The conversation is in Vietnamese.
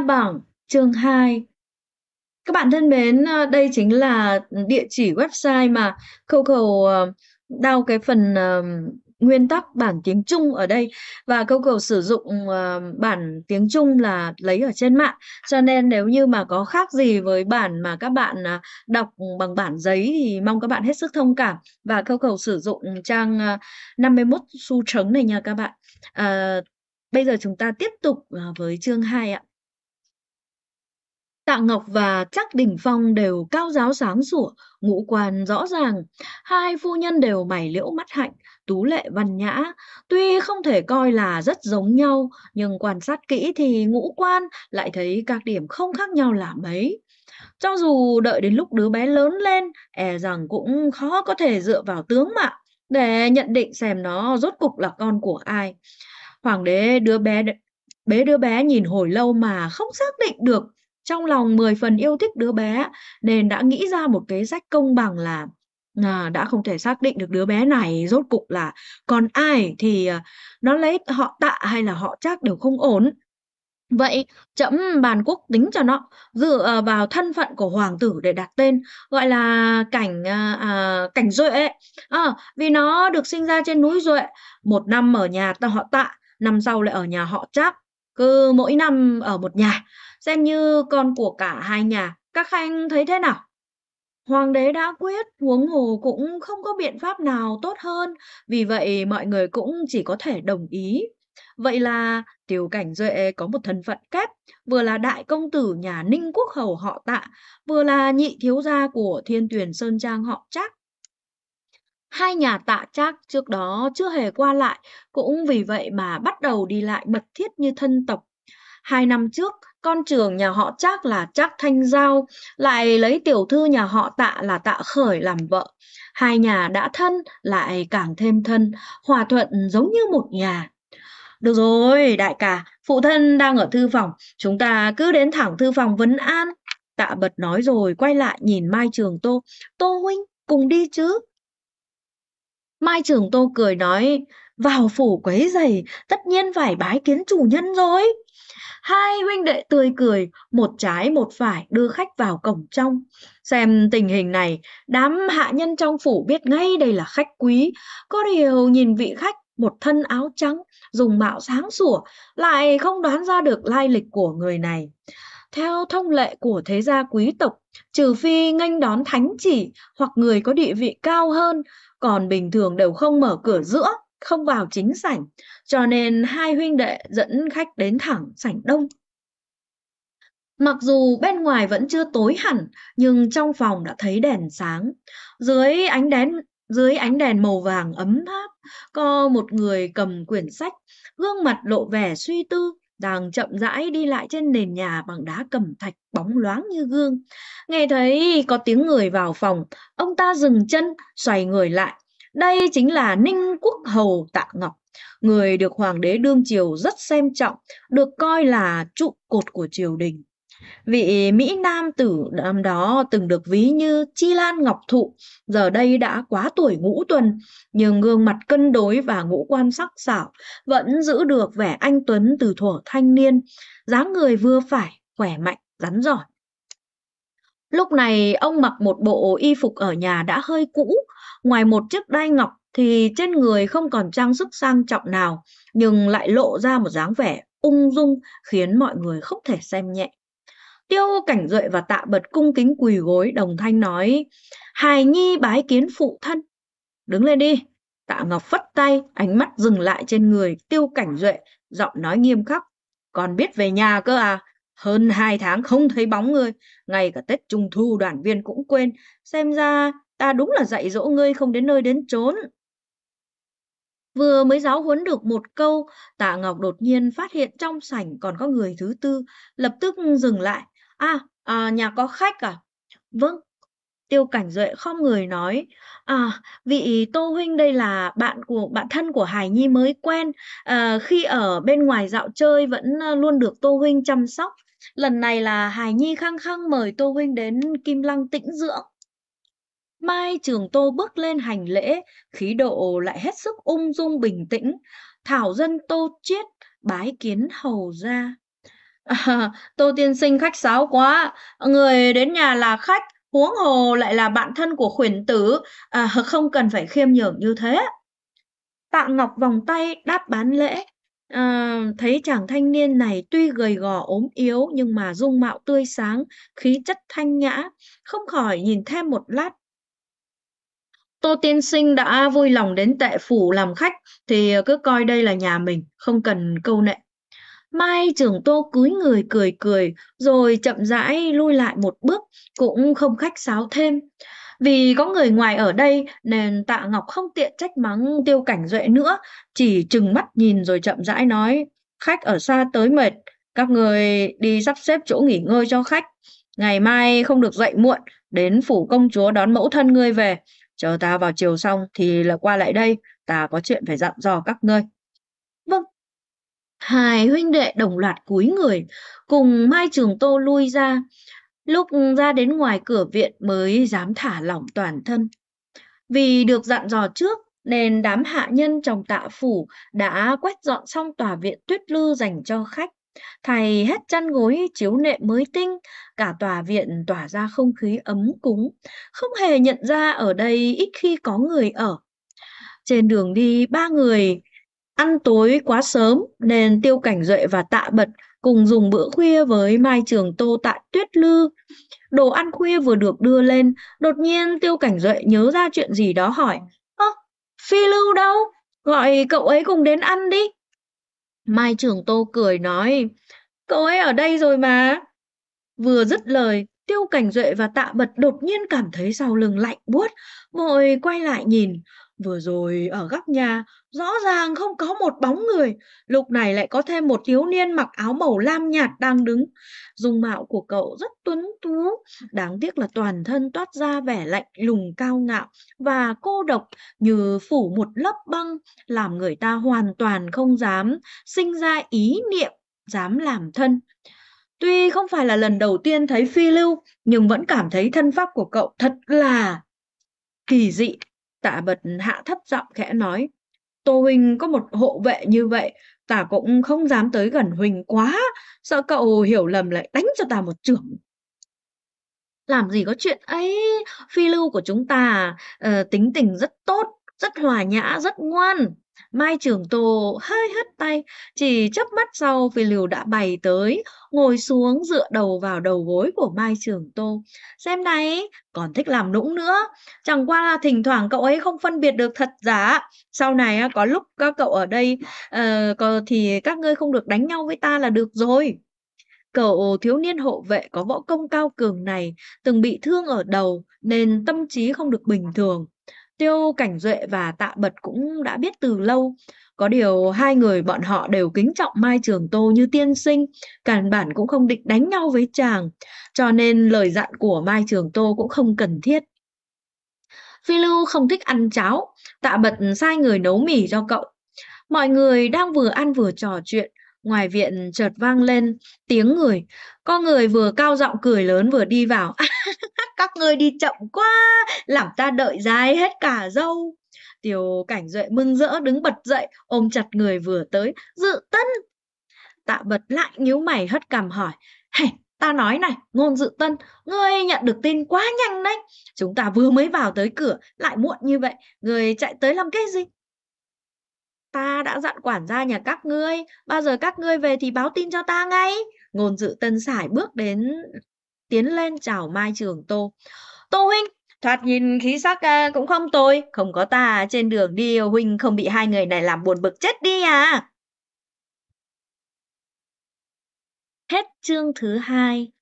bảng chương 2. Các bạn thân mến, đây chính là địa chỉ website mà Coco, down cái phần, nguyên tắc bản tiếng Trung ở đây và Coco sử dụng, bản tiếng Trung là lấy ở trên mạng. Cho nên nếu như mà có khác gì với bản mà các bạn, đọc bằng bản giấy thì mong các bạn hết sức thông cảm. Và Coco sử dụng trang, 51 xu trống này nha các bạn. Bây giờ chúng ta tiếp tục, với chương 2 ạ. Tạ Ngọc và Trác Đình Phong đều cao ráo sáng sủa, ngũ quan rõ ràng. Hai phu nhân đều mày liễu mắt hạnh, tú lệ văn nhã. Tuy không thể coi là rất giống nhau, nhưng quan sát kỹ thì ngũ quan lại thấy các điểm không khác nhau là mấy. Cho dù đợi đến lúc đứa bé lớn lên, e rằng cũng khó có thể dựa vào tướng mạo để nhận định xem nó rốt cục là con của ai. Hoàng đế đứa bé nhìn hồi lâu mà không xác định được, trong lòng 10 phần yêu thích đứa bé nên đã nghĩ ra một kế sách công bằng là đã không thể xác định được đứa bé này rốt cục là con ai thì nó lấy họ Tạ hay là họ Trác đều không ổn. Vậy trẫm bàn quốc tính cho nó, dựa vào thân phận của hoàng tử để đặt tên, gọi là Cảnh Duệ. Vì nó được sinh ra trên núi Duệ, một năm ở nhà họ Tạ, năm sau lại ở nhà họ Trác, cứ mỗi năm ở một nhà, xem như con của cả hai nhà. Các khanh thấy thế nào? Hoàng đế đã quyết, huống hồ cũng không có biện pháp nào tốt hơn, vì vậy mọi người cũng chỉ có thể đồng ý. Vậy là Tiêu Cảnh Duệ có một thân phận kép, vừa là đại công tử nhà Ninh Quốc hầu họ Tạ, vừa là nhị thiếu gia của Thiên Tuyền Sơn Trang họ Trác. Hai nhà Tạ Trác trước đó chưa hề qua lại, cũng vì vậy mà bắt đầu đi lại mật thiết như thân tộc. 2 năm trước, con trưởng nhà họ Trác là Trác Thanh Giao lại lấy tiểu thư nhà họ Tạ là Tạ Khởi làm vợ. Hai nhà đã thân lại càng thêm thân, hòa thuận giống như một nhà. Được rồi, đại ca, phụ thân đang ở thư phòng, chúng ta cứ đến thẳng thư phòng vấn an. Tạ Bật nói rồi quay lại nhìn Mai Trường Tô. Tô huynh, cùng đi chứ? Mai Trường Tô cười nói, vào phủ quấy rầy, tất nhiên phải bái kiến chủ nhân rồi. Hai huynh đệ tươi cười, một trái một phải đưa khách vào cổng trong. Xem tình hình này, đám hạ nhân trong phủ biết ngay đây là khách quý. Có điều nhìn vị khách một thân áo trắng, dùng mạo sáng sủa, lại không đoán ra được lai lịch của người này. Theo thông lệ của thế gia quý tộc, trừ phi nghênh đón thánh chỉ hoặc người có địa vị cao hơn, còn bình thường đều không mở cửa giữa, không vào chính sảnh, cho nên hai huynh đệ dẫn khách đến thẳng sảnh đông. Mặc dù bên ngoài vẫn chưa tối hẳn, nhưng trong phòng đã thấy đèn sáng. Dưới ánh đèn dưới ánh đèn màu vàng ấm áp, có một người cầm quyển sách, gương mặt lộ vẻ suy tư, đang chậm rãi đi lại trên nền nhà bằng đá cẩm thạch bóng loáng như gương. Nghe thấy có tiếng người vào phòng, ông ta dừng chân, xoay người lại. Đây chính là Ninh Quốc hầu Tạ Ngọc, người được hoàng đế đương triều rất xem trọng, được coi là trụ cột của triều đình. Vị Mỹ Nam tử năm đó từng được ví như Chi Lan Ngọc Thụ, giờ đây đã quá tuổi ngũ tuần, nhưng gương mặt cân đối và ngũ quan sắc sảo vẫn giữ được vẻ anh tuấn từ thuở thanh niên, dáng người vừa phải, khỏe mạnh, rắn giỏi. Lúc này ông mặc một bộ y phục ở nhà đã hơi cũ, ngoài một chiếc đai ngọc thì trên người không còn trang sức sang trọng nào, nhưng lại lộ ra một dáng vẻ ung dung khiến mọi người không thể xem nhẹ. Tiêu Cảnh Duệ và Tạ Bật cung kính quỳ gối đồng thanh nói, hài nhi bái kiến phụ thân. Đứng lên đi. Tạ Ngọc phất tay, ánh mắt dừng lại trên người Tiêu Cảnh Duệ, giọng nói nghiêm khắc. Còn biết về nhà cơ à? Hơn 2 tháng không thấy bóng ngươi, ngay cả Tết Trung Thu đoàn viên cũng quên. Xem ra ta đúng là dạy dỗ ngươi không đến nơi đến chốn. Vừa mới giáo huấn được một câu, Tạ Ngọc đột nhiên phát hiện trong sảnh còn có người thứ tư, lập tức dừng lại. Nhà có khách à? Vâng. Tiêu Cảnh Duệ khom người nói, vị Tô huynh đây là bạn thân của Hải Nhi mới quen, khi ở bên ngoài dạo chơi vẫn luôn được Tô huynh chăm sóc. Lần này là Hải Nhi khăng khăng mời Tô huynh đến Kim Lăng tĩnh dưỡng. Mai Trường Tô bước lên hành lễ, khí độ lại hết sức ung dung bình tĩnh. Thảo dân Tô Chiết bái kiến hầu gia. Tô tiên sinh khách sáo quá, người đến nhà là khách, huống hồ lại là bạn thân của khuyển tử, không cần phải khiêm nhường như thế. Tạ Ngọc vòng tay đáp bán lễ. Thấy chàng thanh niên này tuy gầy gò ốm yếu nhưng mà dung mạo tươi sáng, khí chất thanh nhã, không khỏi nhìn thêm một lát. Tô tiên sinh đã vui lòng đến Tệ phủ làm khách thì cứ coi đây là nhà mình, không cần câu nệ. Mai Trường Tô cúi người cười cười rồi chậm rãi lui lại một bước, cũng không khách sáo thêm. Vì có người ngoài ở đây nên Tạ Ngọc không tiện trách mắng Tiêu Cảnh Duệ nữa, chỉ trừng mắt nhìn rồi chậm rãi nói: khách ở xa tới mệt, các người đi sắp xếp chỗ nghỉ ngơi cho khách. Ngày mai không được dậy muộn, đến phủ công chúa đón mẫu thân ngươi về. Chờ ta vào chiều xong thì là qua lại đây, ta có chuyện phải dặn dò các ngươi. Vâng. Hai huynh đệ đồng loạt cúi người, cùng Mai Trường Tô lui ra. Lúc ra đến ngoài cửa viện mới dám thả lỏng toàn thân. Vì được dặn dò trước nên đám hạ nhân trong Tạ phủ đã quét dọn xong tòa viện Tuyết Lư dành cho khách. Thay hết chăn gối chiếu nệm mới tinh, cả tòa viện tỏa ra không khí ấm cúng, không hề nhận ra ở đây ít khi có người ở. Trên đường đi, ba người ăn tối quá sớm nên Tiêu Cảnh Duệ và Tạ Bật cùng dùng bữa khuya với Mai Trường Tô tại Tuyết Lư. Đồ ăn khuya vừa được đưa lên, đột nhiên Tiêu Cảnh Duệ nhớ ra chuyện gì đó hỏi: ơ, Phi Lưu đâu? Gọi cậu ấy cùng đến ăn đi. Mai Trường Tô cười nói: cậu ấy ở đây rồi mà. Vừa dứt lời, Tiêu Cảnh Duệ và Tạ Bật đột nhiên cảm thấy sau lưng lạnh buốt, vội quay lại nhìn. Vừa rồi ở góc nhà, rõ ràng không có một bóng người, lúc này lại có thêm một thiếu niên mặc áo màu lam nhạt đang đứng. Dung mạo của cậu rất tuấn tú, đáng tiếc là toàn thân toát ra vẻ lạnh lùng cao ngạo và cô độc như phủ một lớp băng, làm người ta hoàn toàn không dám sinh ra ý niệm dám làm thân. Tuy không phải là lần đầu tiên thấy Phi Lưu, nhưng vẫn cảm thấy thân pháp của cậu thật là kỳ dị. Tạ Bật hạ thấp giọng khẽ nói: Tô huynh có một hộ vệ như vậy, ta cũng không dám tới gần huynh quá, sợ cậu hiểu lầm lại đánh cho ta một chưởng. Làm gì có chuyện ấy, Phi Lưu của chúng ta tính tình rất tốt, rất hòa nhã, rất ngoan. Mai Trường Tô hơi hất tay, chỉ chớp mắt sau Phi Lưu đã bày tới, ngồi xuống dựa đầu vào đầu gối của Mai Trường Tô. Xem này, còn thích làm nũng nữa. Chẳng qua là thỉnh thoảng cậu ấy không phân biệt được thật giả. Sau này có lúc các cậu ở đây thì các ngươi không được đánh nhau với ta là được rồi. Cậu thiếu niên hộ vệ có võ công cao cường này từng bị thương ở đầu nên tâm trí không được bình thường. Tiêu Cảnh Duệ và Tạ Bật cũng đã biết từ lâu. Có điều hai người bọn họ đều kính trọng Mai Trường Tô như tiên sinh, căn bản cũng không định đánh nhau với chàng, cho nên lời dặn của Mai Trường Tô cũng không cần thiết. Phi Lưu không thích ăn cháo, Tạ Bật sai người nấu mì cho cậu. Mọi người đang vừa ăn vừa trò chuyện, ngoài viện chợt vang lên tiếng người. Có người vừa cao giọng cười lớn vừa đi vào. Các ngươi đi chậm quá, làm ta đợi dài hết cả dâu. Tiêu Cảnh Duệ mừng rỡ đứng bật dậy, ôm chặt người vừa tới. Dự Tân! Tạ Bật lại nhíu mày hất cằm hỏi: Hey, ta nói này, Ngôn Dự Tân, ngươi nhận được tin quá nhanh đấy. Chúng ta vừa mới vào tới cửa, lại muộn như vậy, ngươi chạy tới làm cái gì? Ta đã dặn quản gia nhà các ngươi, bao giờ các ngươi về thì báo tin cho ta ngay. Ngôn Dự Tân sải bước tiến lên chào Mai Trường Tô. Tô huynh, thoạt nhìn khí sắc cũng không tồi, không có ta trên đường đi huynh không bị hai người này làm buồn bực chết đi à. Hết chương thứ 2.